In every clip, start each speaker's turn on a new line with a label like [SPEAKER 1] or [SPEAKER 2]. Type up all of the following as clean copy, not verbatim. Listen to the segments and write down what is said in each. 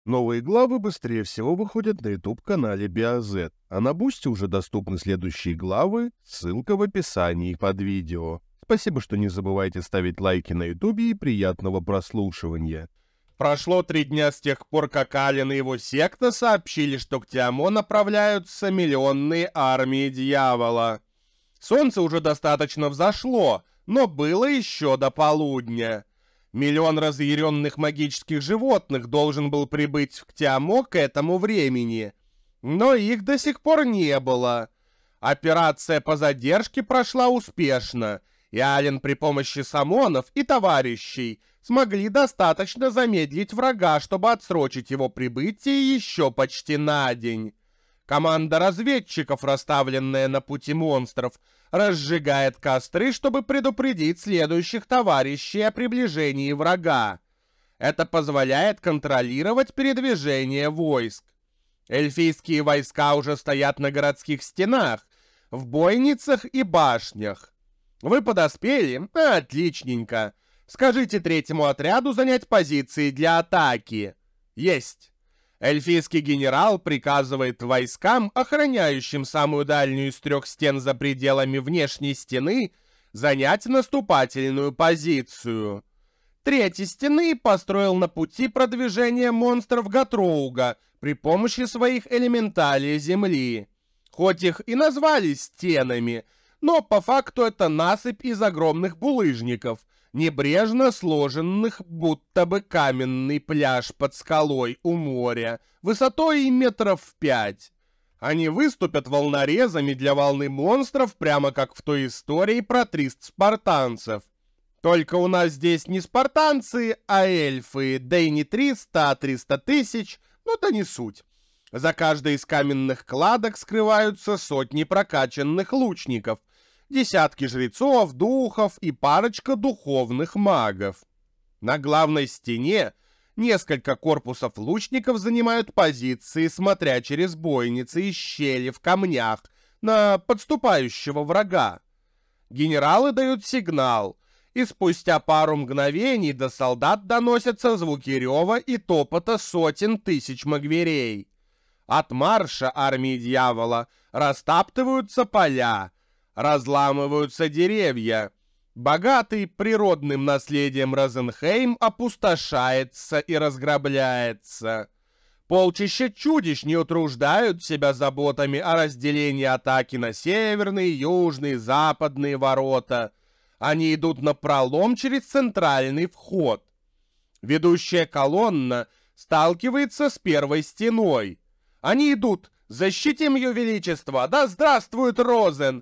[SPEAKER 1] Новые главы быстрее всего выходят на YouTube-канале BioZ, а на Бусти уже доступны следующие главы, ссылка в описании под видео. Спасибо, что не забывайте ставить лайки на YouTube и приятного прослушивания.
[SPEAKER 2] Прошло 3 дня с тех пор, как Ален и его секта сообщили, что к Тиамо направляются миллионные армии дьявола. Солнце уже достаточно взошло, но было еще до полудня. Миллион разъяренных магических животных должен был прибыть к Тиамо к этому времени, но их до сих пор не было. Операция по задержке прошла успешно, и Ален при помощи самонов и товарищей смогли достаточно замедлить врага, чтобы отсрочить его прибытие еще почти на день. Команда разведчиков, расставленная на пути монстров, разжигает костры, чтобы предупредить следующих товарищей о приближении врага. Это позволяет контролировать передвижение войск. Эльфийские войска уже стоят на городских стенах, в бойницах и башнях. Вы подоспели? Отличненько. Скажите третьему отряду занять позиции для атаки. Есть. Эльфийский генерал приказывает войскам, охраняющим самую дальнюю из 3 стен за пределами внешней стены, занять наступательную позицию. 3 стены построил на пути продвижения монстров Гатроуга при помощи своих элементалей земли. Хоть их и назвали стенами, но по факту это насыпь из огромных булыжников, небрежно сложенных, будто бы каменный пляж под скалой у моря, высотой метров 5. Они выступят волнорезами для волны монстров, прямо как в той истории про 300 спартанцев. Только у нас здесь не спартанцы, а эльфы, да и не 300, а 300 тысяч, но это не суть. За каждой из каменных кладок скрываются сотни прокачанных лучников, десятки жрецов, духов и парочка духовных магов. На главной стене несколько корпусов лучников занимают позиции, смотря через бойницы и щели в камнях на подступающего врага. Генералы дают сигнал, и спустя пару мгновений до солдат доносятся звуки рева и топота сотен тысяч магверей. От марша армии дьявола растаптываются поля, разламываются деревья. Богатый природным наследием Розенхейм опустошается и разграбляется. Полчища чудищ не утруждают себя заботами о разделении атаки на северные, южные, западные ворота. Они идут напролом через центральный вход. Ведущая колонна сталкивается с первой стеной. Они идут: «Защитим ее величество! Да здравствует Розен!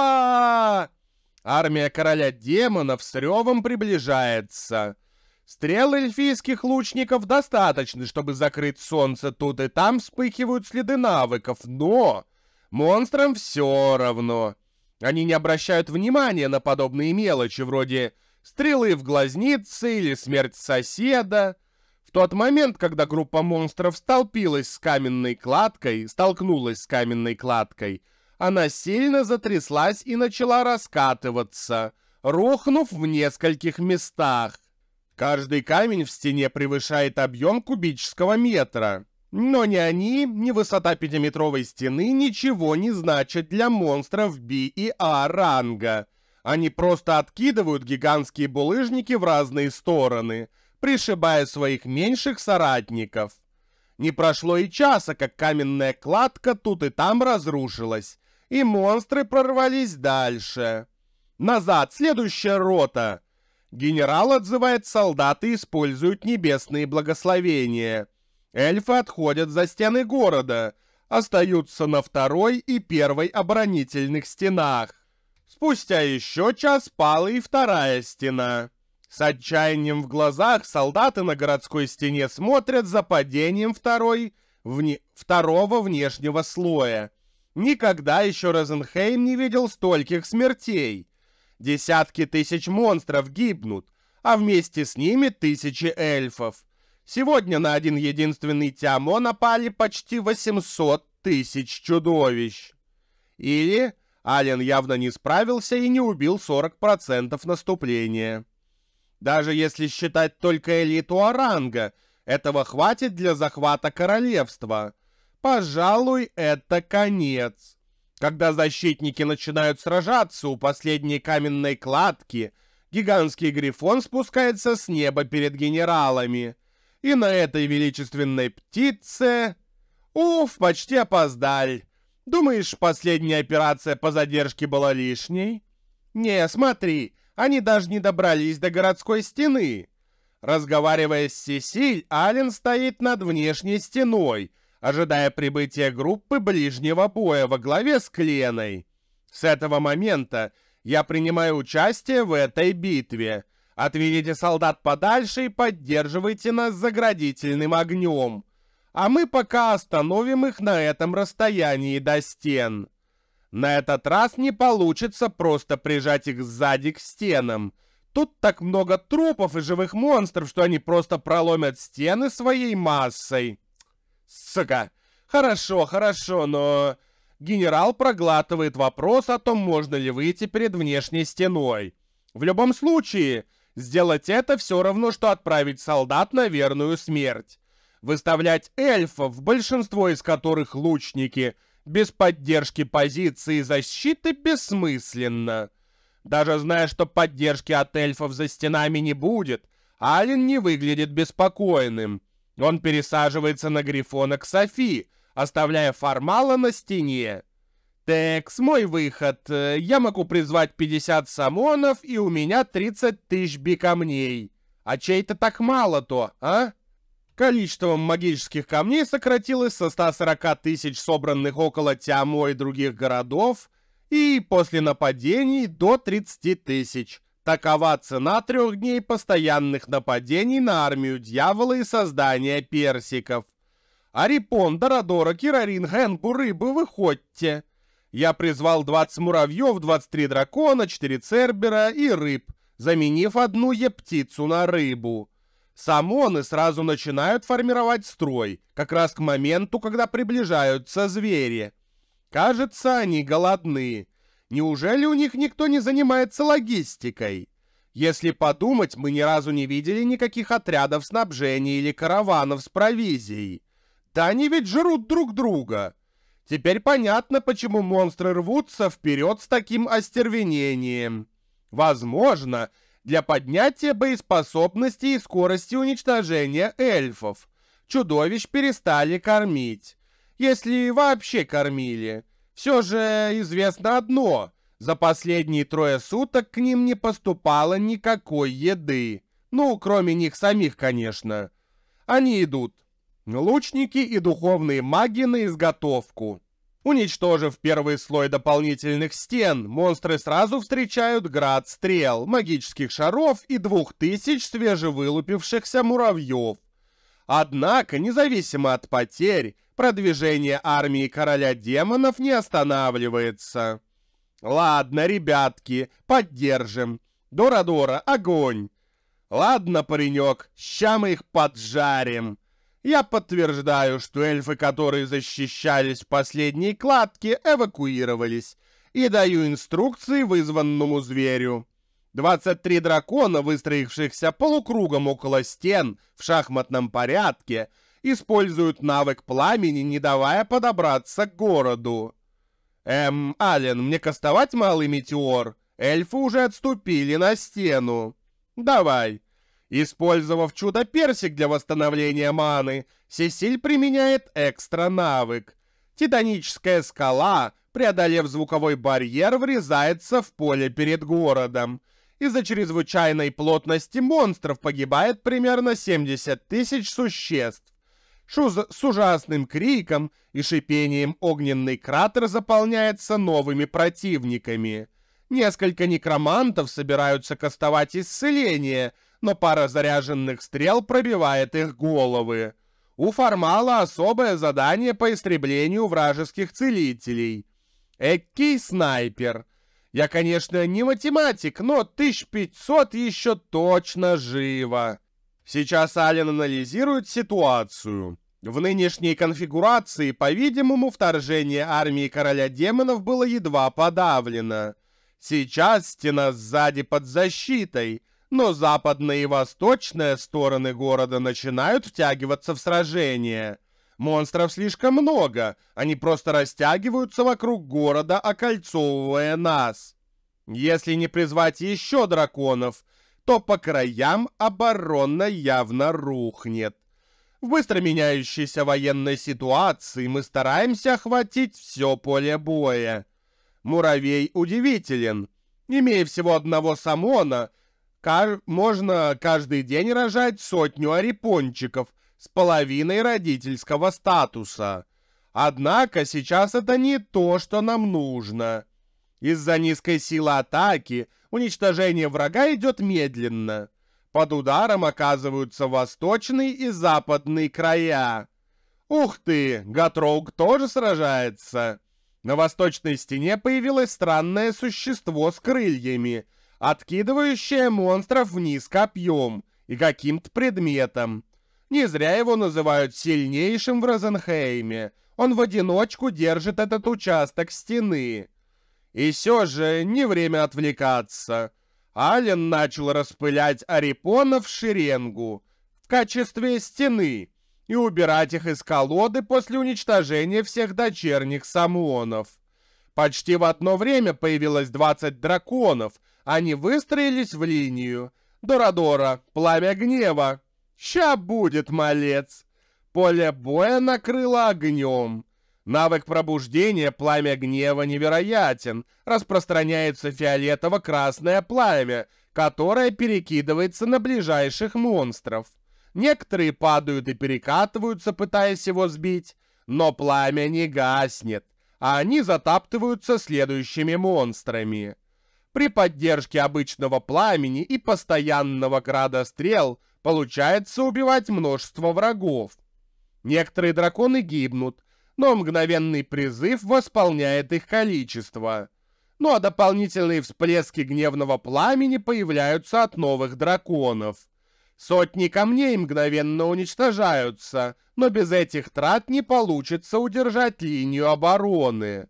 [SPEAKER 2] Уа!» Армия короля демонов с ревом приближается. Стрел эльфийских лучников достаточно, чтобы закрыть солнце. Тут и там вспыхивают следы навыков, но монстрам все равно. Они не обращают внимания на подобные мелочи, вроде стрелы в глазницы или смерть соседа. В тот момент, когда группа монстров столкнулась с каменной кладкой, она сильно затряслась и начала раскатываться, рухнув в нескольких местах. Каждый камень в стене превышает объем кубического метра. Но ни они, ни высота 5-метровой стены ничего не значат для монстров B и A ранга. Они просто откидывают гигантские булыжники в разные стороны, пришибая своих меньших соратников. Не прошло и часа, как каменная кладка тут и там разрушилась, и монстры прорвались дальше. «Назад! Следующая рота!» Генерал отзывает солдат и использует небесные благословения. Эльфы отходят за стены города, остаются на 2-й и 1-й оборонительных стенах. Спустя еще час пала и 2-я стена. С отчаянием в глазах солдаты на городской стене смотрят за падением второго внешнего слоя. Никогда еще Розенхейм не видел стольких смертей. Десятки тысяч монстров гибнут, а вместе с ними тысячи эльфов. Сегодня на один единственный Тиамо напали почти 800 тысяч чудовищ. Или Ален явно не справился и не убил 40% наступления. Даже если считать только элиту Оранга, Этого хватит для захвата королевства. Пожалуй, это конец. Когда защитники начинают сражаться у последней каменной кладки, гигантский грифон спускается с неба перед генералами. И на этой величественной птице... Уф, почти опоздали. Думаешь, последняя операция по задержке была лишней? Не, смотри, они даже не добрались до городской стены. Разговаривая с Сесиль, Ален стоит над внешней стеной, ожидая прибытия группы ближнего боя во главе с Кленой. С этого момента я принимаю участие в этой битве. Отведите солдат подальше и поддерживайте нас заградительным огнем. А мы пока остановим их на этом расстоянии до стен. На этот раз не получится просто прижать их сзади к стенам. Тут так много трупов и живых монстров, что они просто проломят стены своей массой. Сука. Хорошо, но... Генерал проглатывает вопрос о том, можно ли выйти перед внешней стеной. В любом случае, сделать это все равно, что отправить солдат на верную смерть. Выставлять эльфов, большинство из которых лучники, без поддержки позиции и защиты бессмысленно. Даже зная, что поддержки от эльфов за стенами не будет, Ален не выглядит беспокойным. Он пересаживается на грифона к Софи, оставляя Формала на стене. «Текс, мой выход. Я могу призвать 50 самонов, и у меня 30 тысяч бикамней. А чей-то так мало-то, а?» Количеством магических камней сократилось со 140 тысяч, собранных около Тиамо и других городов, и после нападений до 30 тысяч. Такова цена 3 дней постоянных нападений на армию дьявола и создания персиков. Арипон, Дорадора, Кирарин, Генбу, рыбы, выходьте. Я призвал 20 муравьев, 23 дракона, 4 цербера и рыб, заменив одну ептицу на рыбу. Самоны сразу начинают формировать строй, как раз к моменту, когда приближаются звери. Кажется, они голодны. Неужели у них никто не занимается логистикой? Если подумать, мы ни разу не видели никаких отрядов снабжения или караванов с провизией. Да они ведь жрут друг друга. Теперь понятно, почему монстры рвутся вперед с таким остервенением. Возможно, для поднятия боеспособности и скорости уничтожения эльфов. Чудовищ перестали кормить. Если вообще кормили. Все же известно одно. За последние 3 суток к ним не поступало никакой еды. Ну, кроме них самих, конечно. Они идут. Лучники и духовные маги на изготовку. Уничтожив первый слой дополнительных стен, монстры сразу встречают град стрел, магических шаров и 2000 свежевылупившихся муравьев. Однако, независимо от потерь, продвижение армии короля демонов не останавливается. Ладно, ребятки, поддержим. Дорадора, огонь. Ладно, паренек, ща мы их поджарим. Я подтверждаю, что эльфы, которые защищались в последней кладке, эвакуировались, и даю инструкции вызванному зверю. 23 дракона, выстроившихся полукругом около стен в шахматном порядке, используют навык пламени, не давая подобраться к городу. Ален, мне кастовать малый метеор? Эльфы уже отступили на стену. Давай. Использовав чудо-персик для восстановления маны, Сесиль применяет экстра-навык. Титаническая скала, преодолев звуковой барьер, врезается в поле перед городом. Из-за чрезвычайной плотности монстров погибает примерно 70 тысяч существ. С ужасным криком и шипением огненный кратер заполняется новыми противниками. Несколько некромантов собираются кастовать исцеление, но пара заряженных стрел пробивает их головы. У Формала особое задание по истреблению вражеских целителей. Эккий снайпер. Я, конечно, не математик, но 1500 еще точно живо. Сейчас Ален анализирует ситуацию. В нынешней конфигурации, по-видимому, вторжение армии короля демонов было едва подавлено. Сейчас стена сзади под защитой, но западная и восточная стороны города начинают втягиваться в сражение. Монстров слишком много, они просто растягиваются вокруг города, окольцовывая нас. Если не призвать еще драконов, то по краям оборона явно рухнет. В быстро меняющейся военной ситуации мы стараемся охватить все поле боя. Муравей удивителен. Имея всего одного самона, можно каждый день рожать 100 арипончиков с половиной родительского статуса. Однако сейчас это не то, что нам нужно. Из-за низкой силы атаки уничтожение врага идет медленно. Под ударом оказываются восточные и западные края. Ух ты, Гатроуг тоже сражается. На восточной стене появилось странное существо с крыльями, откидывающее монстров вниз копьем и каким-то предметом. Не зря его называют сильнейшим в Розенхейме. Он в одиночку держит этот участок стены. И все же не время отвлекаться. Ален начал распылять арипонов в шеренгу в качестве стены и убирать их из колоды после уничтожения всех дочерних самонов. Почти в одно время появилось 20 драконов. Они выстроились в линию. Дорадора, пламя гнева. Ща будет, малец. Поле боя накрыло огнем. Навык пробуждения пламя гнева невероятен. Распространяется фиолетово-красное пламя, которое перекидывается на ближайших монстров. Некоторые падают и перекатываются, пытаясь его сбить, но пламя не гаснет, а они затаптываются следующими монстрами. При поддержке обычного пламени и постоянного града стрел получается убивать множество врагов. Некоторые драконы гибнут, но мгновенный призыв восполняет их количество. Ну а дополнительные всплески гневного пламени появляются от новых драконов. Сотни камней мгновенно уничтожаются, но без этих трат не получится удержать линию обороны.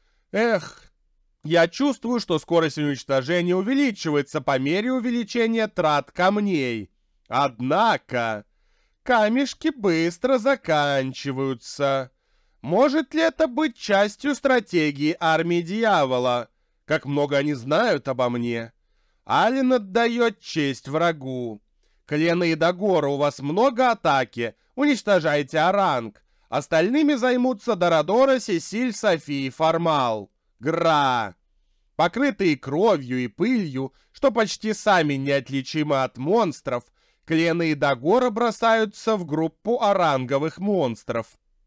[SPEAKER 2] Эх, я чувствую, что скорость уничтожения увеличивается по мере увеличения трат камней. Однако, камешки быстро заканчиваются. Может ли это быть частью стратегии армии дьявола? Как много они знают обо мне. Ален отдает честь врагу. Клена и Дагора, у вас много атаки. Уничтожайте Оранг. Остальными займутся Дорадора, Сесиль, Софи и Формал. Гра. Покрытые кровью и пылью, что почти сами неотличимы от монстров, Клена и Дагора бросаются в группу оранговых монстров.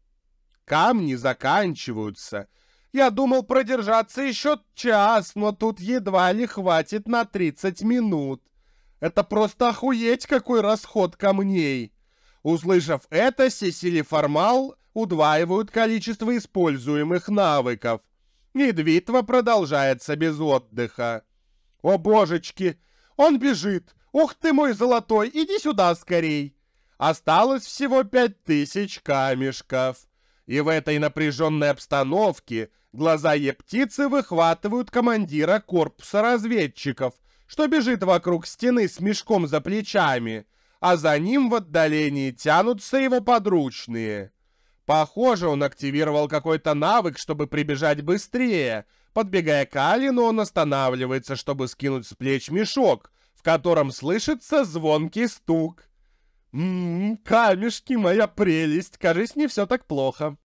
[SPEAKER 2] Камни заканчиваются. Я думал продержаться еще час, но тут едва ли хватит на 30 минут. Это просто охуеть, какой расход камней. Услышав это, Сесиль и Формал удваивают количество используемых навыков. И битва продолжается без отдыха. О божечки, он бежит. Ух ты мой золотой, иди сюда скорей. Осталось всего 5000 камешков. И в этой напряженной обстановке глаза птицы выхватывают командира корпуса разведчиков, что бежит вокруг стены с мешком за плечами, а за ним в отдалении тянутся его подручные. Похоже, он активировал какой-то навык, чтобы прибежать быстрее. Подбегая к Алину, он останавливается, чтобы скинуть с плеч мешок, в котором слышится звонкий стук. Камешки, моя прелесть, кажись, не все так плохо.